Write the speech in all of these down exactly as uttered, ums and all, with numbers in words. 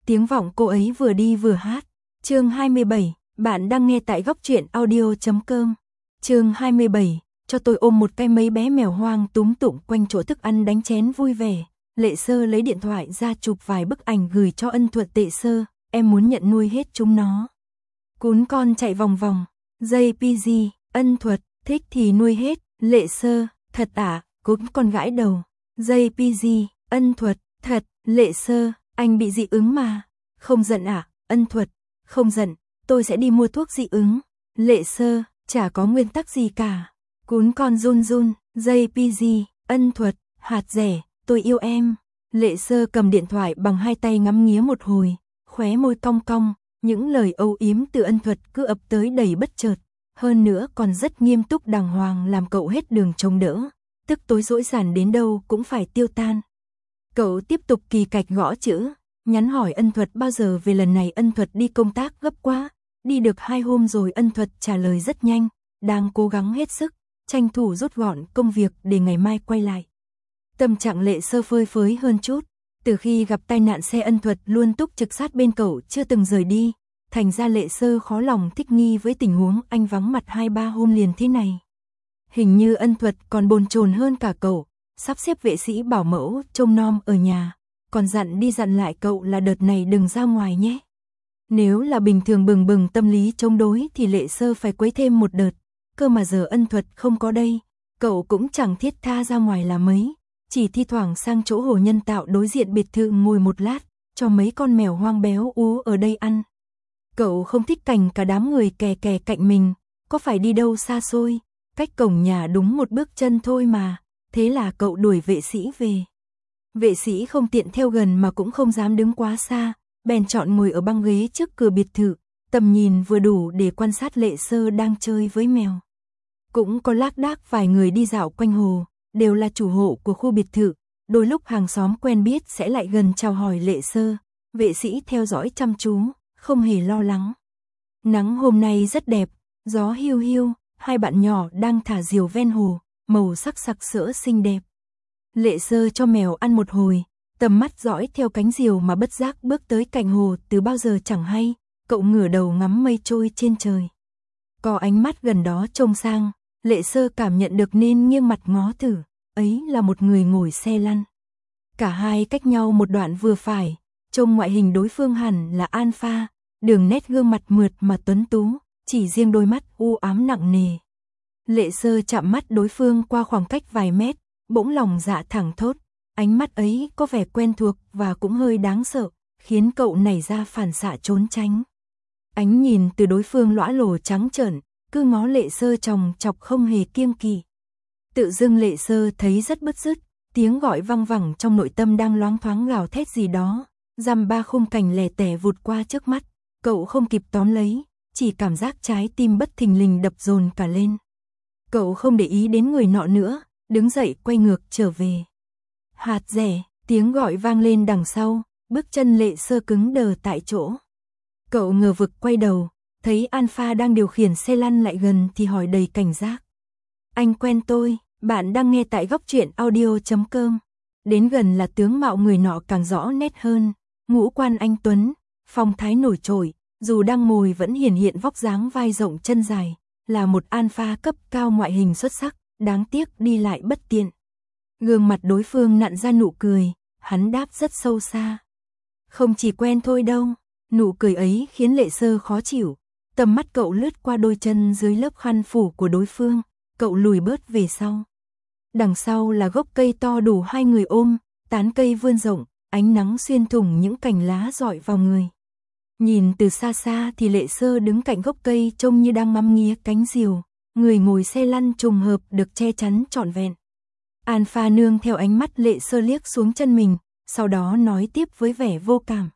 tiếng vọng cô ấy vừa đi vừa hát. Chương hai mươi bảy, bạn đang nghe tại góc truyện audio chấm com. Chương hai mươi bảy, cho tôi ôm một cái mấy bé mèo hoang túm tụm quanh chỗ thức ăn đánh chén vui vẻ. Lệ Sơ lấy điện thoại ra chụp vài bức ảnh gửi cho Ân Thuật. Tệ Sơ, em muốn nhận nuôi hết chúng nó. Cún con chạy vòng vòng. jê pê giê, Ân Thuật, thích thì nuôi hết. Lệ Sơ, thật à? Cún con gãi đầu. jê pê giê, Ân Thuật, thật. Lệ Sơ, anh bị dị ứng mà. Không giận à? Ân Thuật, không giận, tôi sẽ đi mua thuốc dị ứng. Lệ Sơ, chả có nguyên tắc gì cả. Cún con run run. jê pê giê, Ân Thuật, hạt rẻ, tôi yêu em. Lệ Sơ cầm điện thoại bằng hai tay ngắm nghía một hồi, khóe môi cong cong, những lời âu yếm từ Ân Thuật cứ ập tới đầy bất chợt, hơn nữa còn rất nghiêm túc đàng hoàng làm cậu hết đường chống đỡ, tức tối dỗi dản đến đâu cũng phải tiêu tan. Cậu tiếp tục kỳ cạch gõ chữ, nhắn hỏi Ân Thuật bao giờ về. Lần này Ân Thuật đi công tác gấp quá, đi được hai hôm rồi. Ân Thuật trả lời rất nhanh, đang cố gắng hết sức, tranh thủ rút gọn công việc để ngày mai quay lại. Tâm trạng Lệ Sơ phơi phới hơn chút, từ khi gặp tai nạn xe Ân Thuật luôn túc trực sát bên cậu chưa từng rời đi, thành ra Lệ Sơ khó lòng thích nghi với tình huống anh vắng mặt hai ba hôm liền thế này. Hình như Ân Thuật còn bồn chồn hơn cả cậu, sắp xếp vệ sĩ bảo mẫu trông nom ở nhà, còn dặn đi dặn lại cậu là đợt này đừng ra ngoài nhé. Nếu là bình thường bừng bừng tâm lý chống đối thì Lệ Sơ phải quấy thêm một đợt, cơ mà giờ Ân Thuật không có đây, cậu cũng chẳng thiết tha ra ngoài là mấy, chỉ thi thoảng sang chỗ hồ nhân tạo đối diện biệt thự ngồi một lát, cho mấy con mèo hoang béo ú ở đây ăn. Cậu không thích cảnh cả đám người kè kè cạnh mình, có phải đi đâu xa xôi, cách cổng nhà đúng một bước chân thôi mà, thế là cậu đuổi vệ sĩ về. Vệ sĩ không tiện theo gần mà cũng không dám đứng quá xa, bèn chọn ngồi ở băng ghế trước cửa biệt thự, tầm nhìn vừa đủ để quan sát Lệ Sơ đang chơi với mèo. Cũng có lác đác vài người đi dạo quanh hồ, đều là chủ hộ của khu biệt thự, đôi lúc hàng xóm quen biết sẽ lại gần chào hỏi Lệ Sơ, vệ sĩ theo dõi chăm chú, không hề lo lắng. Nắng hôm nay rất đẹp, gió hiu hiu, hai bạn nhỏ đang thả diều ven hồ, màu sắc sặc sỡ xinh đẹp. Lệ Sơ cho mèo ăn một hồi, tầm mắt dõi theo cánh diều mà bất giác bước tới cạnh hồ từ bao giờ chẳng hay, cậu ngửa đầu ngắm mây trôi trên trời. Có ánh mắt gần đó trông sang, Lệ Sơ cảm nhận được nên nghiêng mặt ngó thử, ấy là một người ngồi xe lăn. Cả hai cách nhau một đoạn vừa phải, trông ngoại hình đối phương hẳn là alpha, đường nét gương mặt mượt mà tuấn tú, chỉ riêng đôi mắt u ám nặng nề. Lệ Sơ chạm mắt đối phương qua khoảng cách vài mét, bỗng lòng dạ thẳng thốt, ánh mắt ấy có vẻ quen thuộc và cũng hơi đáng sợ, khiến cậu nảy ra phản xạ trốn tránh. Ánh nhìn từ đối phương lõa lồ trắng trợn, cứ ngó Lệ Sơ chòng chọc không hề kiêng kỵ. Tự dưng Lệ Sơ thấy rất bứt rứt, tiếng gọi văng vẳng trong nội tâm đang loáng thoáng gào thét gì đó, dăm ba khung cảnh lẻ tẻ vụt qua trước mắt, cậu không kịp tóm lấy, chỉ cảm giác trái tim bất thình lình đập dồn cả lên. Cậu không để ý đến người nọ nữa, đứng dậy quay ngược trở về. Hạt rẻ, tiếng gọi vang lên đằng sau, bước chân Lệ Sơ cứng đờ tại chỗ. Cậu ngờ vực quay đầu, thấy Alpha đang điều khiển xe lăn lại gần thì hỏi đầy cảnh giác. Anh quen tôi, bạn đang nghe tại góc truyện audio chấm com. Đến gần là tướng mạo người nọ càng rõ nét hơn, ngũ quan anh tuấn, phong thái nổi trội, dù đang ngồi vẫn hiển hiện vóc dáng vai rộng chân dài, là một alpha cấp cao ngoại hình xuất sắc, đáng tiếc đi lại bất tiện. Gương mặt đối phương nặn ra nụ cười, hắn đáp rất sâu xa. Không chỉ quen thôi đâu, nụ cười ấy khiến Lệ Sơ khó chịu, tầm mắt cậu lướt qua đôi chân dưới lớp khăn phủ của đối phương, cậu lùi bớt về sau. Đằng sau là gốc cây to đủ hai người ôm, tán cây vươn rộng, ánh nắng xuyên thủng những cành lá rọi vào người. Nhìn từ xa xa thì Lệ Sơ đứng cạnh gốc cây trông như đang ngắm nghía cánh diều, người ngồi xe lăn trùng hợp được che chắn trọn vẹn. Alpha nương theo ánh mắt Lệ Sơ liếc xuống chân mình, sau đó nói tiếp với vẻ vô cảm.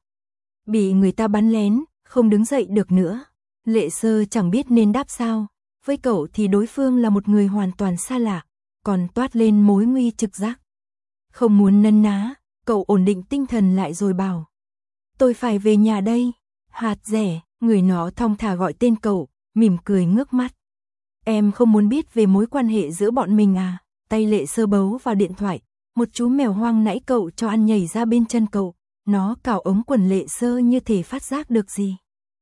Bị người ta bắn lén, không đứng dậy được nữa. Lệ Sơ chẳng biết nên đáp sao, với cậu thì đối phương là một người hoàn toàn xa lạ, còn toát lên mối nguy trực giác. Không muốn nấn ná, cậu ổn định tinh thần lại rồi bảo. Tôi phải về nhà đây. Hạt rẻ, người nó thong thả gọi tên cậu, mỉm cười ngước mắt. Em không muốn biết về mối quan hệ giữa bọn mình à? Tay Lệ Sơ bấu vào điện thoại, một chú mèo hoang nãy cậu cho ăn nhảy ra bên chân cậu, nó cào ống quần Lệ Sơ như thể phát giác được gì.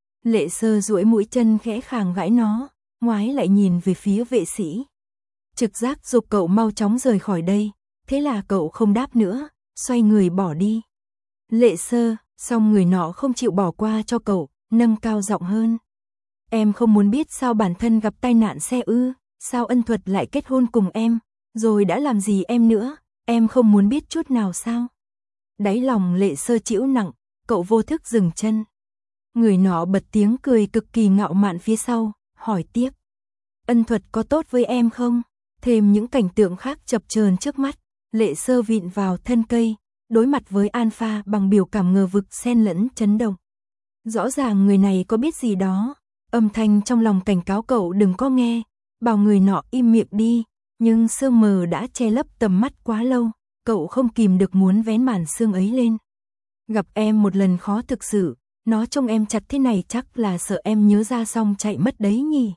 Lệ Sơ duỗi mũi chân khẽ khàng gãi nó, ngoái lại nhìn về phía vệ sĩ. Trực giác giục cậu mau chóng rời khỏi đây, thế là cậu không đáp nữa, xoay người bỏ đi. Lệ Sơ, song người nọ không chịu bỏ qua cho cậu, nâng cao giọng hơn. Em không muốn biết sao bản thân gặp tai nạn xe ư, sao Ân Thuật lại kết hôn cùng em, rồi đã làm gì em nữa, em không muốn biết chút nào sao? Đáy lòng Lệ Sơ chịu nặng, cậu vô thức dừng chân. Người nọ bật tiếng cười cực kỳ ngạo mạn phía sau, hỏi tiếp. Ân Thuật có tốt với em không? Thêm những cảnh tượng khác chập chờn trước mắt, Lệ Sơ vịn vào thân cây, đối mặt với Alpha bằng biểu cảm ngờ vực xen lẫn chấn động. Rõ ràng người này có biết gì đó, âm thanh trong lòng cảnh cáo cậu đừng có nghe, bảo người nọ im miệng đi, nhưng sương mờ đã che lấp tầm mắt quá lâu, cậu không kìm được muốn vén màn sương ấy lên. Gặp em một lần khó thực sự, nó trông em chặt thế này chắc là sợ em nhớ ra xong chạy mất đấy nhỉ.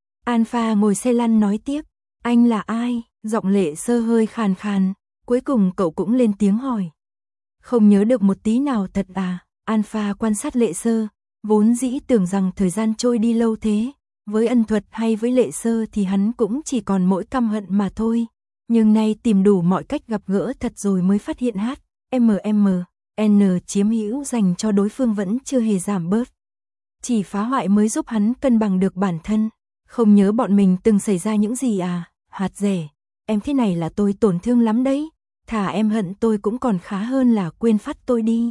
Alpha ngồi xe lăn nói tiếp, anh là ai? Giọng Lệ Sơ hơi khàn khàn, cuối cùng cậu cũng lên tiếng hỏi. Không nhớ được một tí nào thật à? Alpha quan sát Lệ Sơ, vốn dĩ tưởng rằng thời gian trôi đi lâu thế, với Ân Thuật hay với Lệ Sơ thì hắn cũng chỉ còn mỗi căm hận mà thôi, nhưng nay tìm đủ mọi cách gặp gỡ thật rồi mới phát hiện H, M M, N chiếm hữu dành cho đối phương vẫn chưa hề giảm bớt. Chỉ phá hoại mới giúp hắn cân bằng được bản thân. Không nhớ bọn mình từng xảy ra những gì à? Hạt rẻ, em thế này là tôi tổn thương lắm đấy, thà em hận tôi cũng còn khá hơn là quên phát tôi đi.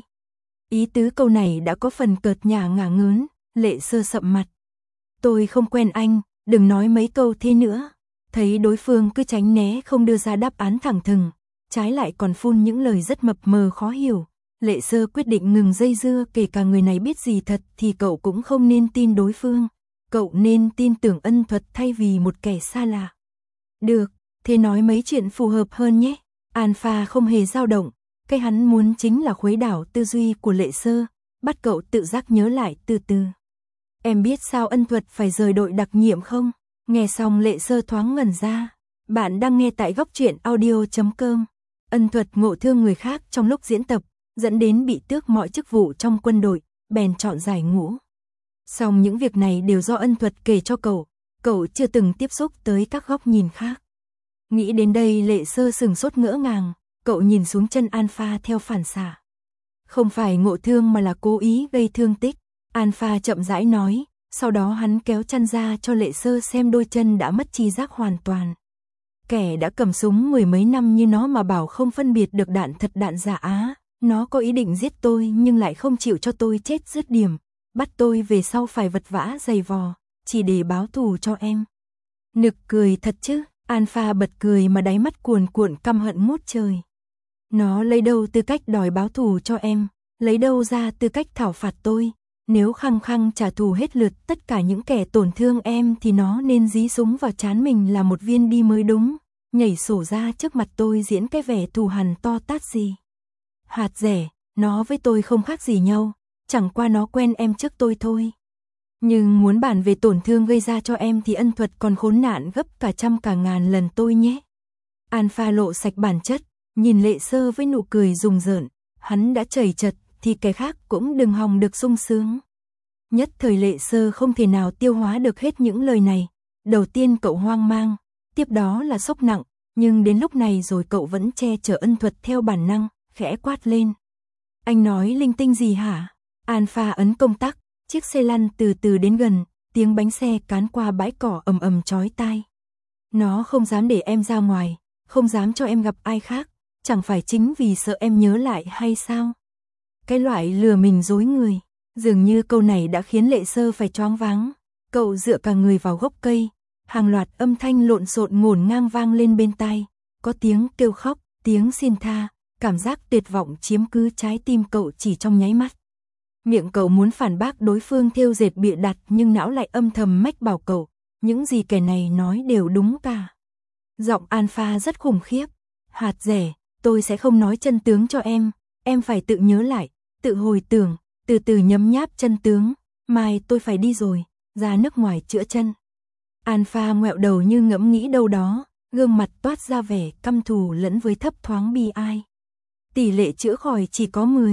Ý tứ câu này đã có phần cợt nhả ngả ngớn, Lệ Sơ sậm mặt. Tôi không quen anh, đừng nói mấy câu thế nữa. Thấy đối phương cứ tránh né không đưa ra đáp án thẳng thừng, trái lại còn phun những lời rất mập mờ khó hiểu. Lệ Sơ quyết định ngừng dây dưa, kể cả người này biết gì thật thì cậu cũng không nên tin đối phương. Cậu nên tin tưởng Ân Thuật thay vì một kẻ xa lạ. Được, thế nói mấy chuyện phù hợp hơn nhé. Alpha không hề dao động, cái hắn muốn chính là khuấy đảo tư duy của Lệ Sơ, bắt cậu tự giác nhớ lại từ từ. Em biết sao Ân Thuật phải rời đội đặc nhiệm không? Nghe xong Lệ Sơ thoáng ngẩn ra. Bạn đang nghe tại góc truyện audio chấm com. Ân Thuật ngộ thương người khác trong lúc diễn tập, dẫn đến bị tước mọi chức vụ trong quân đội, bèn chọn giải ngũ. Song những việc này đều do Ân Thuật kể cho cậu, cậu chưa từng tiếp xúc tới các góc nhìn khác. Nghĩ đến đây Lệ Sơ sừng sốt ngỡ ngàng, cậu nhìn xuống chân Alpha theo phản xạ. Không phải ngộ thương mà là cố ý gây thương tích, Alpha chậm rãi nói, sau đó hắn kéo chăn ra cho Lệ Sơ xem đôi chân đã mất tri giác hoàn toàn. Kẻ đã cầm súng mười mấy năm như nó mà bảo không phân biệt được đạn thật đạn giả á, nó có ý định giết tôi nhưng lại không chịu cho tôi chết dứt điểm, bắt tôi về sau phải vật vã giày vò, chỉ để báo thù cho em. Nực cười thật chứ, Alpha bật cười mà đáy mắt cuồn cuộn căm hận ngút trời. Nó lấy đâu tư cách đòi báo thù cho em, lấy đâu ra tư cách thảo phạt tôi, nếu khăng khăng trả thù hết lượt tất cả những kẻ tổn thương em thì nó nên dí súng vào trán mình là một viên đi mới đúng, nhảy sổ ra trước mặt tôi diễn cái vẻ thù hằn to tát gì. Hạt rẻ, nó với tôi không khác gì nhau, chẳng qua nó quen em trước tôi thôi. Nhưng muốn bàn về tổn thương gây ra cho em thì Ân Thuật còn khốn nạn gấp cả trăm cả ngàn lần tôi nhé. Alpha lộ sạch bản chất, nhìn Lệ Sơ với nụ cười rùng rợn, hắn đã chảy chật thì kẻ khác cũng đừng hòng được sung sướng. Nhất thời Lệ Sơ không thể nào tiêu hóa được hết những lời này, đầu tiên cậu hoang mang, tiếp đó là sốc nặng, nhưng đến lúc này rồi cậu vẫn che chở Ân Thuật theo bản năng, khẽ quát lên. Anh nói linh tinh gì hả? Alpha ấn công tắc, chiếc xe lăn từ từ đến gần, tiếng bánh xe cán qua bãi cỏ ầm ầm chói tai. Nó không dám để em ra ngoài, không dám cho em gặp ai khác, chẳng phải chính vì sợ em nhớ lại hay sao? Cái loại lừa mình dối người, dường như câu này đã khiến Lệ Sơ phải choáng váng. Cậu dựa cả người vào gốc cây, hàng loạt âm thanh lộn xộn ngổn ngang vang lên bên tai, có tiếng kêu khóc, tiếng xin tha, cảm giác tuyệt vọng chiếm cứ trái tim cậu chỉ trong nháy mắt. Miệng cậu muốn phản bác đối phương thêu dệt bịa đặt nhưng não lại âm thầm mách bảo cậu, những gì kẻ này nói đều đúng cả. Giọng Alpha rất khủng khiếp, hạt rẻ, tôi sẽ không nói chân tướng cho em, em phải tự nhớ lại, tự hồi tưởng, từ từ nhấm nháp chân tướng, mai tôi phải đi rồi, ra nước ngoài chữa chân. Alpha ngoẹo đầu như ngẫm nghĩ đâu đó, gương mặt toát ra vẻ căm thù lẫn với thấp thoáng bi ai. Tỷ lệ chữa khỏi chỉ có mười.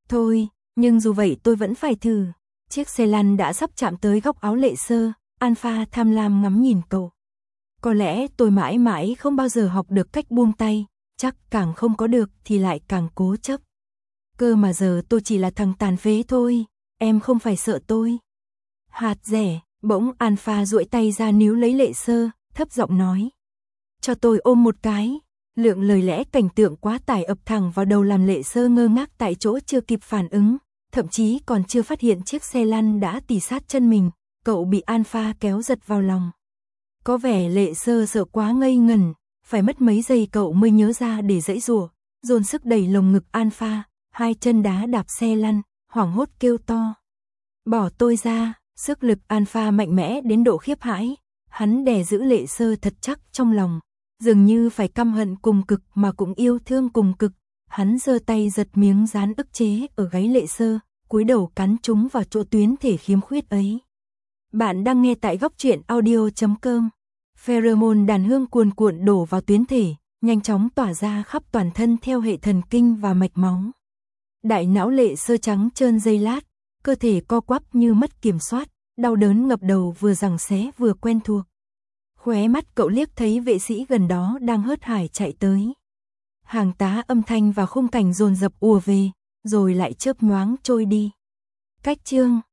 Thôi, nhưng dù vậy tôi vẫn phải thử. Chiếc xe lăn đã sắp chạm tới góc áo Lệ Sơ, Alpha tham lam ngắm nhìn cậu. Có lẽ tôi mãi mãi không bao giờ học được cách buông tay, chắc càng không có được thì lại càng cố chấp. Cơ mà giờ tôi chỉ là thằng tàn phế thôi, em không phải sợ tôi. Hạt rẻ, bỗng Alpha duỗi tay ra níu lấy Lệ Sơ, thấp giọng nói. Cho tôi ôm một cái. Lượng lời lẽ cảnh tượng quá tải ập thẳng vào đầu làm Lệ Sơ ngơ ngác tại chỗ chưa kịp phản ứng, thậm chí còn chưa phát hiện chiếc xe lăn đã tì sát chân mình, cậu bị Alpha kéo giật vào lòng. Có vẻ Lệ Sơ sợ quá ngây ngẩn, phải mất mấy giây cậu mới nhớ ra để giãy giụa, dồn sức đẩy lồng ngực Alpha, hai chân đá đạp xe lăn, hoảng hốt kêu to. Bỏ tôi ra, sức lực Alpha mạnh mẽ đến độ khiếp hãi, hắn đè giữ Lệ Sơ thật chắc trong lòng. Dường như phải căm hận cùng cực mà cũng yêu thương cùng cực, hắn giơ tay giật miếng dán ức chế ở gáy Lệ Sơ, cúi đầu cắn chúng vào chỗ tuyến thể khiếm khuyết ấy. Bạn đang nghe tại góc truyện audio chấm com. Pheromone đàn hương cuồn cuộn đổ vào tuyến thể, nhanh chóng tỏa ra khắp toàn thân theo hệ thần kinh và mạch máu. Đại não Lệ Sơ trắng trơn giây lát, cơ thể co quắp như mất kiểm soát, đau đớn ngập đầu vừa giằng xé vừa quen thuộc. Khóe mắt cậu liếc thấy vệ sĩ gần đó đang hớt hải chạy tới. Hàng tá âm thanh và khung cảnh dồn dập ùa về, rồi lại chớp nhoáng trôi đi. Cách chương